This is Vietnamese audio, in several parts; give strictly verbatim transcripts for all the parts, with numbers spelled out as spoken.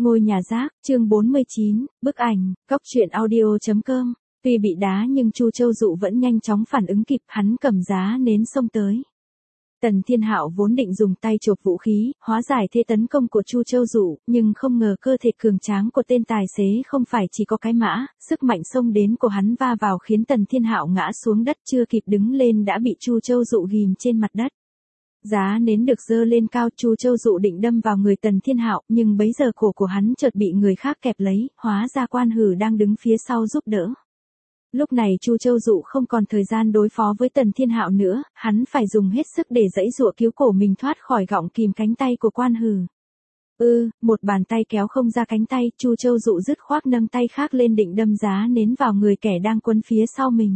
Ngôi nhà rác, chương bốn mươi chín, bức ảnh, cóc truyện audio chấm com. Tuy bị đá nhưng Chu Châu Dụ vẫn nhanh chóng phản ứng kịp, hắn cầm giá nến xông tới. Tần Thiên Hạo vốn định dùng tay chộp vũ khí, hóa giải thế tấn công của Chu Châu Dụ, nhưng không ngờ cơ thể cường tráng của tên tài xế không phải chỉ có cái mã, sức mạnh xông đến của hắn va vào khiến Tần Thiên Hạo ngã xuống đất, chưa kịp đứng lên đã bị Chu Châu Dụ ghim trên mặt đất. Giá nến được giơ lên cao, Chu Châu Dụ định đâm vào người Tần Thiên Hạo, nhưng bấy giờ cổ của hắn chợt bị người khác kẹp lấy, hóa ra Quan Hử đang đứng phía sau giúp đỡ. Lúc này Chu Châu Dụ không còn thời gian đối phó với Tần Thiên Hạo nữa, hắn phải dùng hết sức để giãy giụa cứu cổ mình thoát khỏi gọng kìm cánh tay của Quan Hử. Ư, ừ, một bàn tay kéo không ra cánh tay, Chu Châu Dụ dứt khoát nâng tay khác lên định đâm giá nến vào người kẻ đang quấn phía sau mình.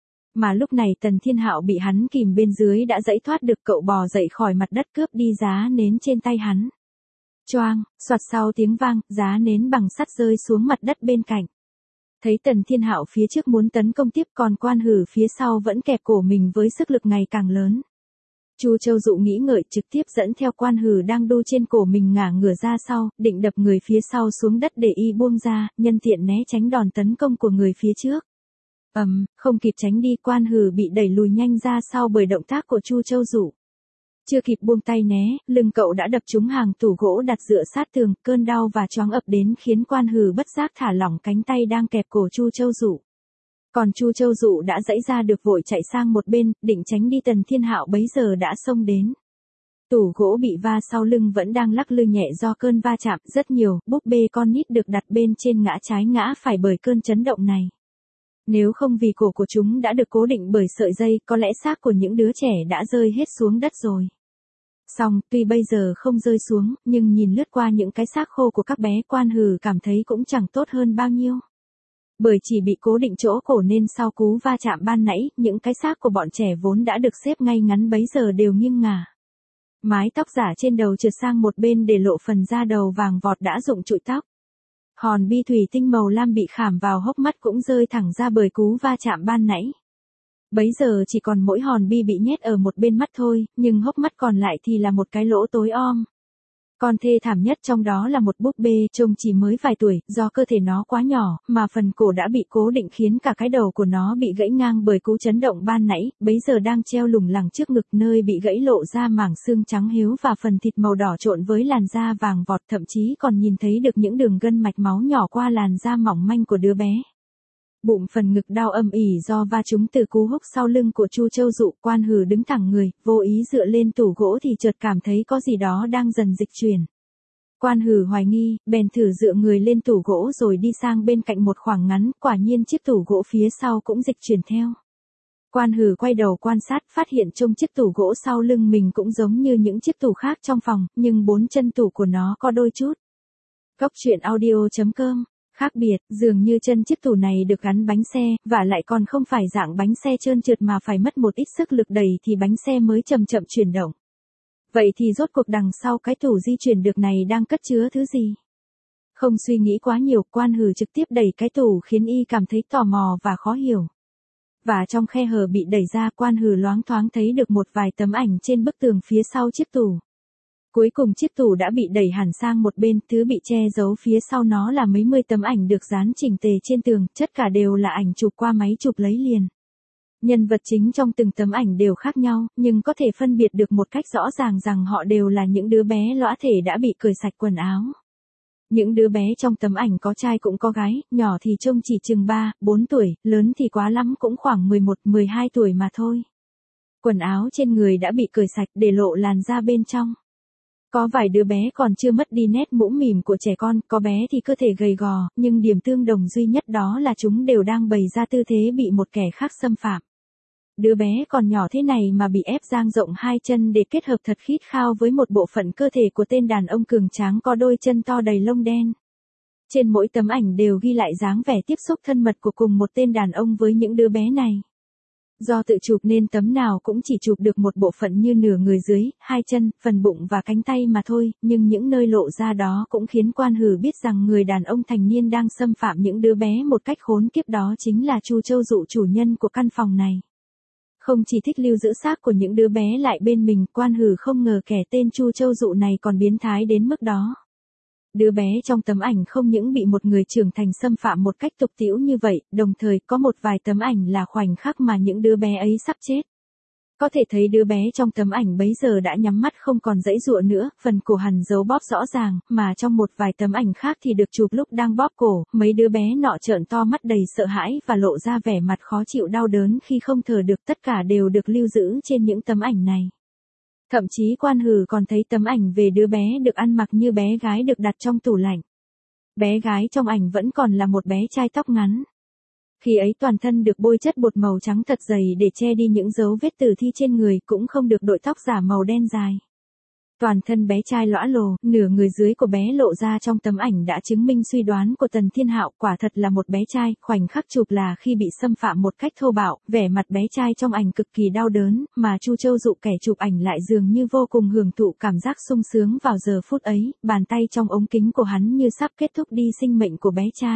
Mà lúc này Tần Thiên Hạo bị hắn kìm bên dưới đã giãy thoát được, cậu bò dậy khỏi mặt đất cướp đi giá nến trên tay hắn. Choang, xoạt, sau tiếng vang, giá nến bằng sắt rơi xuống mặt đất bên cạnh. Thấy Tần Thiên Hạo phía trước muốn tấn công tiếp, còn Quan Hử phía sau vẫn kẹp cổ mình với sức lực ngày càng lớn. Chu Châu Dụ nghĩ ngợi, trực tiếp dẫn theo Quan Hử đang đu trên cổ mình ngả ngửa ra sau, định đập người phía sau xuống đất để y buông ra, nhân tiện né tránh đòn tấn công của người phía trước. Ầm, um, không kịp tránh đi, Quan Hử bị đẩy lùi nhanh ra sau bởi động tác của Chu Châu Dụ. Chưa kịp buông tay né, lưng cậu đã đập trúng hàng tủ gỗ đặt dựa sát tường, cơn đau và choáng ập đến khiến Quan Hử bất giác thả lỏng cánh tay đang kẹp cổ Chu Châu Dụ. Còn Chu Châu Dụ đã giãy ra được vội chạy sang một bên, định tránh đi, Tần Thiên Hạo bấy giờ đã xông đến. Tủ gỗ bị va sau lưng vẫn đang lắc lư nhẹ do cơn va chạm, rất nhiều búp bê con nít được đặt bên trên ngã trái ngã phải bởi cơn chấn động này. Nếu không vì cổ của chúng đã được cố định bởi sợi dây, có lẽ xác của những đứa trẻ đã rơi hết xuống đất rồi. Song, tuy bây giờ không rơi xuống, nhưng nhìn lướt qua những cái xác khô của các bé, Quan Hử cảm thấy cũng chẳng tốt hơn bao nhiêu. Bởi chỉ bị cố định chỗ cổ nên sau cú va chạm ban nãy, những cái xác của bọn trẻ vốn đã được xếp ngay ngắn bấy giờ đều nghiêng ngả. Mái tóc giả trên đầu trượt sang một bên để lộ phần da đầu vàng vọt đã rụng trụi tóc. Hòn bi thủy tinh màu lam bị khảm vào hốc mắt cũng rơi thẳng ra bởi cú va chạm ban nãy. Bấy giờ chỉ còn mỗi hòn bi bị nhét ở một bên mắt thôi, nhưng hốc mắt còn lại thì là một cái lỗ tối om. Còn thê thảm nhất trong đó là một búp bê trông chỉ mới vài tuổi, do cơ thể nó quá nhỏ, mà phần cổ đã bị cố định khiến cả cái đầu của nó bị gãy ngang bởi cú chấn động ban nãy, bấy giờ đang treo lủng lẳng trước ngực, nơi bị gãy lộ ra mảng xương trắng hiếu và phần thịt màu đỏ trộn với làn da vàng vọt, thậm chí còn nhìn thấy được những đường gân mạch máu nhỏ qua làn da mỏng manh của đứa bé. Bụng phần ngực đau âm ỉ do va trúng từ cú húc sau lưng của Chu Châu Dụ. Quan Hử đứng thẳng người, vô ý dựa lên tủ gỗ thì chợt cảm thấy có gì đó đang dần dịch chuyển. Quan Hử hoài nghi, bèn thử dựa người lên tủ gỗ rồi đi sang bên cạnh một khoảng ngắn, quả nhiên chiếc tủ gỗ phía sau cũng dịch chuyển theo. Quan Hử quay đầu quan sát, phát hiện trong chiếc tủ gỗ sau lưng mình cũng giống như những chiếc tủ khác trong phòng, nhưng bốn chân tủ của nó có đôi chút. Cóc truyện audio chấm com. Khác biệt, dường như chân chiếc tủ này được gắn bánh xe, và lại còn không phải dạng bánh xe trơn trượt mà phải mất một ít sức lực đẩy thì bánh xe mới chậm chậm chuyển động. Vậy thì rốt cuộc đằng sau cái tủ di chuyển được này đang cất chứa thứ gì? Không suy nghĩ quá nhiều, Quan Hử trực tiếp đẩy cái tủ khiến y cảm thấy tò mò và khó hiểu. Và trong khe hở bị đẩy ra, Quan Hử loáng thoáng thấy được một vài tấm ảnh trên bức tường phía sau chiếc tủ. Cuối cùng chiếc tủ đã bị đẩy hẳn sang một bên, thứ bị che giấu phía sau nó là mấy mươi tấm ảnh được dán chỉnh tề trên tường, tất cả đều là ảnh chụp qua máy chụp lấy liền. Nhân vật chính trong từng tấm ảnh đều khác nhau, nhưng có thể phân biệt được một cách rõ ràng rằng họ đều là những đứa bé lõa thể đã bị cởi sạch quần áo. Những đứa bé trong tấm ảnh có trai cũng có gái, nhỏ thì trông chỉ chừng ba, bốn tuổi, lớn thì quá lắm cũng khoảng mười một, mười hai tuổi mà thôi. Quần áo trên người đã bị cởi sạch để lộ làn da bên trong. Có vài đứa bé còn chưa mất đi nét mũm mỉm của trẻ con, có bé thì cơ thể gầy gò, nhưng điểm tương đồng duy nhất đó là chúng đều đang bày ra tư thế bị một kẻ khác xâm phạm. Đứa bé còn nhỏ thế này mà bị ép dang rộng hai chân để kết hợp thật khít khao với một bộ phận cơ thể của tên đàn ông cường tráng có đôi chân to đầy lông đen. Trên mỗi tấm ảnh đều ghi lại dáng vẻ tiếp xúc thân mật của cùng một tên đàn ông với những đứa bé này. Do tự chụp nên tấm nào cũng chỉ chụp được một bộ phận như nửa người dưới, hai chân, phần bụng và cánh tay mà thôi, nhưng những nơi lộ ra đó cũng khiến Quan Hử biết rằng người đàn ông thành niên đang xâm phạm những đứa bé một cách khốn kiếp, đó chính là Chu Châu Dụ, chủ nhân của căn phòng này. Không chỉ thích lưu giữ xác của những đứa bé lại bên mình, Quan Hử không ngờ kẻ tên Chu Châu Dụ này còn biến thái đến mức đó. Đứa bé trong tấm ảnh không những bị một người trưởng thành xâm phạm một cách tục tĩu như vậy, đồng thời có một vài tấm ảnh là khoảnh khắc mà những đứa bé ấy sắp chết. Có thể thấy đứa bé trong tấm ảnh bấy giờ đã nhắm mắt không còn giãy giụa nữa, phần cổ hằn dấu bóp rõ ràng, mà trong một vài tấm ảnh khác thì được chụp lúc đang bóp cổ, mấy đứa bé nọ trợn to mắt đầy sợ hãi và lộ ra vẻ mặt khó chịu đau đớn khi không thở được, tất cả đều được lưu giữ trên những tấm ảnh này. Thậm chí Quan Hử còn thấy tấm ảnh về đứa bé được ăn mặc như bé gái được đặt trong tủ lạnh. Bé gái trong ảnh vẫn còn là một bé trai tóc ngắn. Khi ấy toàn thân được bôi chất bột màu trắng thật dày để che đi những dấu vết tử thi trên người, cũng không được đội tóc giả màu đen dài. Toàn thân bé trai lõa lồ, nửa người dưới của bé lộ ra trong tấm ảnh đã chứng minh suy đoán của Tần Thiên Hạo, quả thật là một bé trai. Khoảnh khắc chụp là khi bị xâm phạm một cách thô bạo, vẻ mặt bé trai trong ảnh cực kỳ đau đớn, mà Chu Châu Dụ kẻ chụp ảnh lại dường như vô cùng hưởng thụ cảm giác sung sướng vào giờ phút ấy, bàn tay trong ống kính của hắn như sắp kết thúc đi sinh mệnh của bé trai.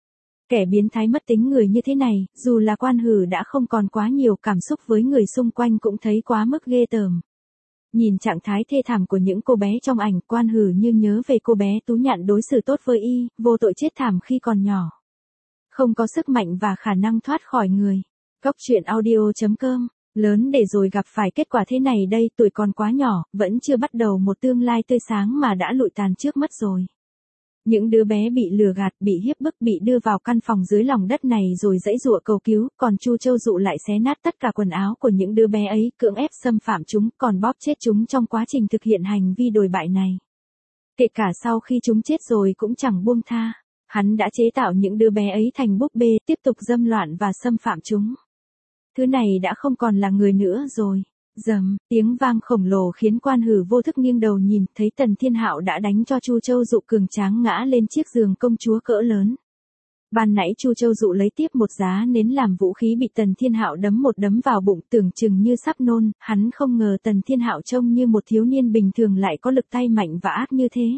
Kẻ biến thái mất tính người như thế này, dù là Quan Hử đã không còn quá nhiều cảm xúc với người xung quanh cũng thấy quá mức ghê tởm. Nhìn trạng thái thê thảm của những cô bé trong ảnh, Quan Hử như nhớ về cô bé Tú Nhạn đối xử tốt với y, vô tội chết thảm khi còn nhỏ. Không có sức mạnh và khả năng thoát khỏi người. Cóc truyện audio chấm com, lớn để rồi gặp phải kết quả thế này đây, tuổi còn quá nhỏ, vẫn chưa bắt đầu một tương lai tươi sáng mà đã lụi tàn trước mắt rồi. Những đứa bé bị lừa gạt, bị hiếp bức, bị đưa vào căn phòng dưới lòng đất này rồi giãy giụa cầu cứu, còn Chu Châu Dụ lại xé nát tất cả quần áo của những đứa bé ấy, cưỡng ép xâm phạm chúng, còn bóp chết chúng trong quá trình thực hiện hành vi đồi bại này. Kể cả sau khi chúng chết rồi cũng chẳng buông tha. Hắn đã chế tạo những đứa bé ấy thành búp bê, tiếp tục dâm loạn và xâm phạm chúng. Thứ này đã không còn là người nữa rồi. Dầm, tiếng vang khổng lồ khiến Quan Hử vô thức nghiêng đầu nhìn, thấy Tần Thiên Hạo đã đánh cho Chu Châu Dụ cường tráng ngã lên chiếc giường công chúa cỡ lớn. Ban nãy Chu Châu Dụ lấy tiếp một giá nến làm vũ khí bị Tần Thiên Hạo đấm một đấm vào bụng, tưởng chừng như sắp nôn, hắn không ngờ Tần Thiên Hạo trông như một thiếu niên bình thường lại có lực tay mạnh và ác như thế.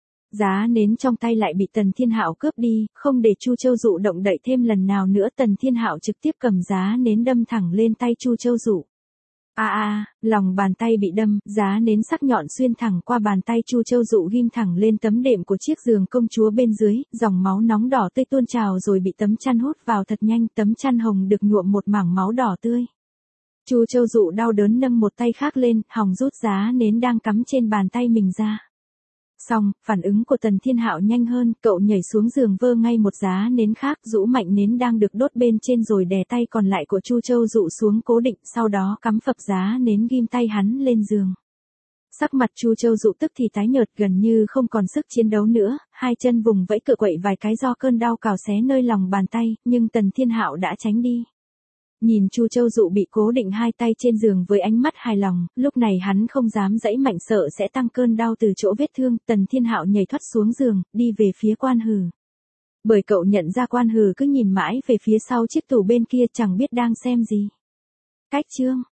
Giá nến trong tay lại bị Tần Thiên Hạo cướp đi, không để Chu Châu Dụ động đậy thêm lần nào nữa, Tần Thiên Hạo trực tiếp cầm giá nến đâm thẳng lên tay Chu Châu Dụ. A à, a, à, lòng bàn tay bị đâm, giá nến sắc nhọn xuyên thẳng qua bàn tay Chu Châu Dụ ghim thẳng lên tấm đệm của chiếc giường công chúa bên dưới, dòng máu nóng đỏ tươi tuôn trào rồi bị tấm chăn hút vào thật nhanh, tấm chăn hồng được nhuộm một mảng máu đỏ tươi. Chu Châu Dụ đau đớn nâng một tay khác lên, hòng rút giá nến đang cắm trên bàn tay mình ra. Xong, phản ứng của Tần Thiên Hạo nhanh hơn, cậu nhảy xuống giường vơ ngay một giá nến khác, rũ mạnh nến đang được đốt bên trên rồi đè tay còn lại của Chu Châu Dụ xuống cố định, sau đó cắm phập giá nến ghim tay hắn lên giường. Sắc mặt Chu Châu Dụ tức thì tái nhợt, gần như không còn sức chiến đấu nữa, hai chân vùng vẫy cựa quậy vài cái do cơn đau cào xé nơi lòng bàn tay, nhưng Tần Thiên Hạo đã tránh đi. Nhìn Chu Châu Dụ bị cố định hai tay trên giường với ánh mắt hài lòng, lúc này hắn không dám giãy mạnh sợ sẽ tăng cơn đau từ chỗ vết thương, Tần Thiên Hạo nhảy thoát xuống giường, đi về phía Quan Hử. Bởi cậu nhận ra Quan Hử cứ nhìn mãi về phía sau chiếc tủ bên kia, chẳng biết đang xem gì. Cách chương